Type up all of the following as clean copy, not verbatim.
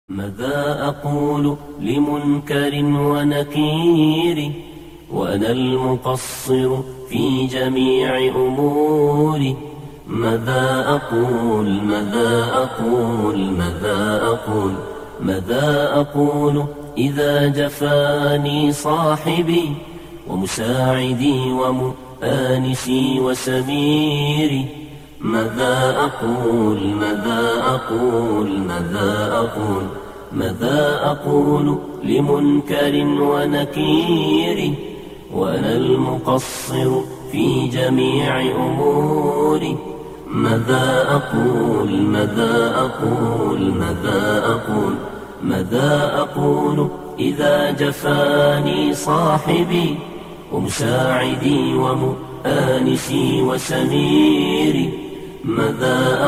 ماذا أقول لمنكر ونكير وأنا المقصر في جميع أموري؟ ماذا أقول ماذا أقول إذا جفاني صاحبي ومساعدي ومؤانسي وسميري؟ ماذا أقول لمنكر ونكير وأنا المقصر في جميع أموري؟ ماذا أقول إذا جفاني صاحبي ومساعدي ومؤانسي وسميري؟ ماذا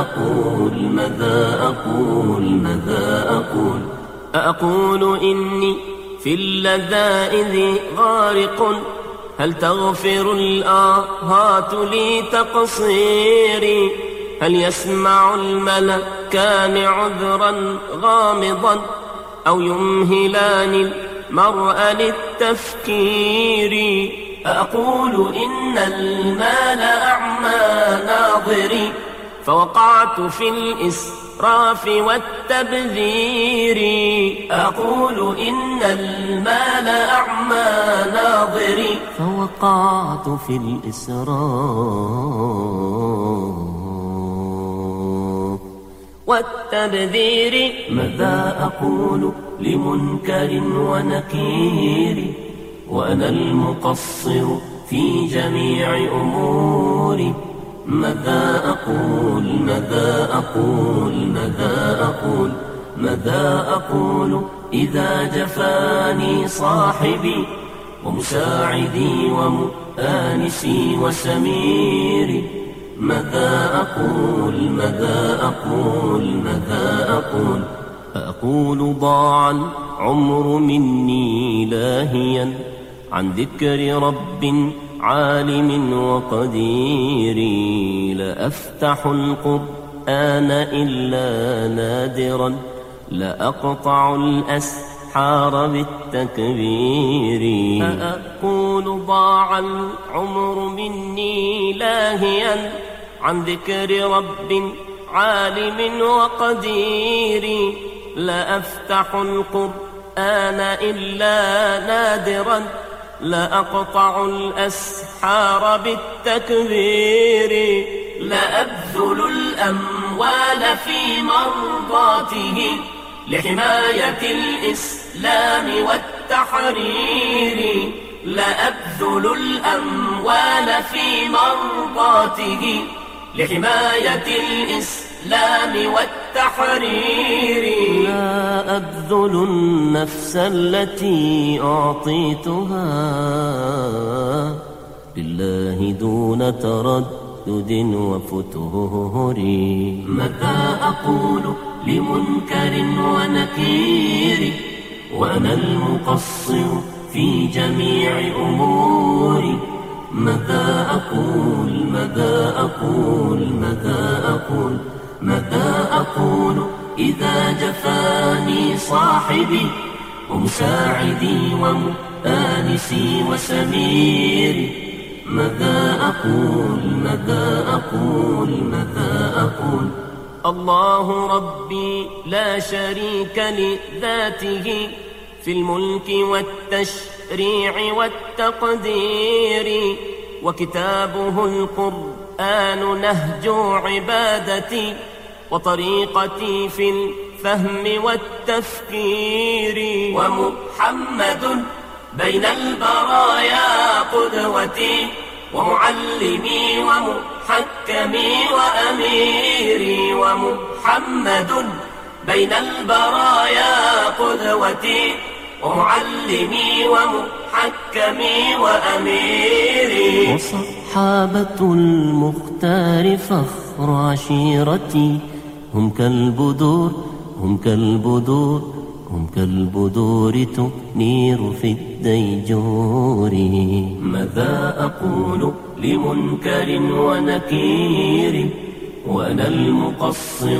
أقول أقول إني في اللذائذ غارق، هل تغفر الآهات لي تقصيري؟ هل يسمع الملكان عذرا غامضا أو يمهلان المرء للتفكير؟ أقول إن المال أعمى ناظري، فوقعت في الإسراف والتبذير. أقول إن المال أعمى ناظري، فوقعت في الإسراف والتبذير. ماذا أقول لمنكر ونكير وأنا المقصر في جميع أموري؟ ماذا أقول إذا جفاني صاحبي ومساعدي ومؤانسي وسميري؟ ماذا أقول ضاع العمر مني لاهيا عن ذكر رب عالم وقدير. لأفتح القرآن إلا نادرا، لأقطع الأسحار بالتكبير. أقول ضاع العمر مني لاهيا عن ذكر رب عالم وقدير. لأفتح القرآن إلا نادرا، لأقطع الأسحار بالتكبير. لأبذل الأموال في مرضاته لحماية الإسلام والتحرير. لأبذل الأموال في مرضاته لحماية الإسلام والتحرير. لا أبذل النفس التي أعطيتها لله دون تردد وفتور. ماذا أقول لمنكر ونكير وأنا المقصر في جميع أموري؟ ماذا أقول إذا جفاني صاحبي ومساعدي ومؤانسي وسميري؟ ماذا أقول الله ربي لا شريك لذاته في الملك والتشريع والتقدير. وكتابه القرآن نهج عبادتي وطريقتي في الفهم والتفكير. ومحمد بين البرايا قدوتي ومعلمي ومحكمي وأميري. ومحمد بين البرايا قدوتي ومعلمي ومحكمي وأميري. وصحابة المختار فخر عشيرتي، هم كالبدور تنير في الديجور. ماذا أقول لمنكر ونكير وأنا المقصر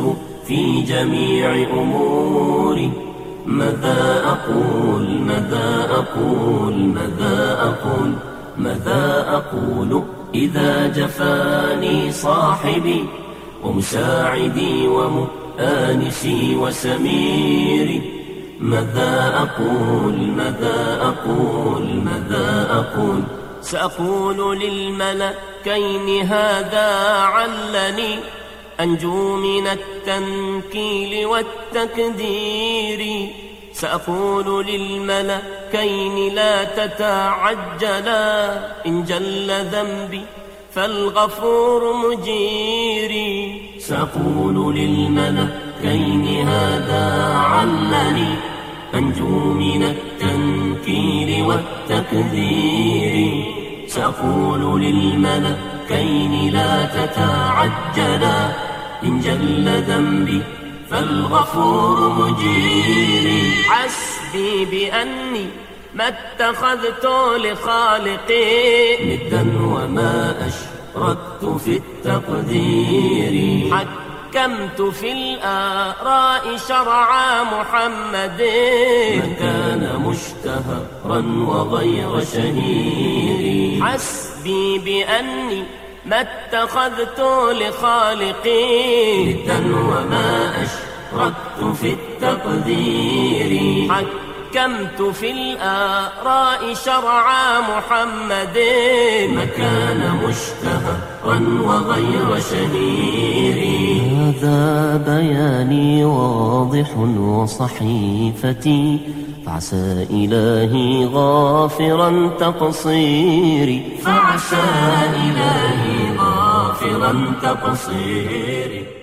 في جميع أموري. ماذا أقول ماذا أقول ماذا أقول ماذا أقول إذا جفاني صاحبي ومساعدي ومؤانسي وسميري. ماذا أقول ماذا أقول ماذا أقول سأقول للملكين هذا علني أنجو من التنكيل والتكدير. سأقول للملكين لا تتعجلا إن جل ذنبي فالغفور مجيري. سأقول للملكين هذا علني أنجو من التنكيل والتكدير. سأقول للملكين لا تتعجلا إن جل ذنبي فالغفور مجيري. حسبي بأني ما اتخذت لخالقي ندا وما أشركت في التقدير. حكمت في الآراء شرع محمد من كان مشتهرا وغير شهير. حسبي بأني ما اتخذت لخالقي ندا وما أشركت في التقدير. حكمت في الآراء شرع محمد ما كان مشتهرا وغير شهير. هذا بياني واضح وصحيفتي فعسى إلهي غافرا تقصيري. فعسى إلهي غافرا تقصيري.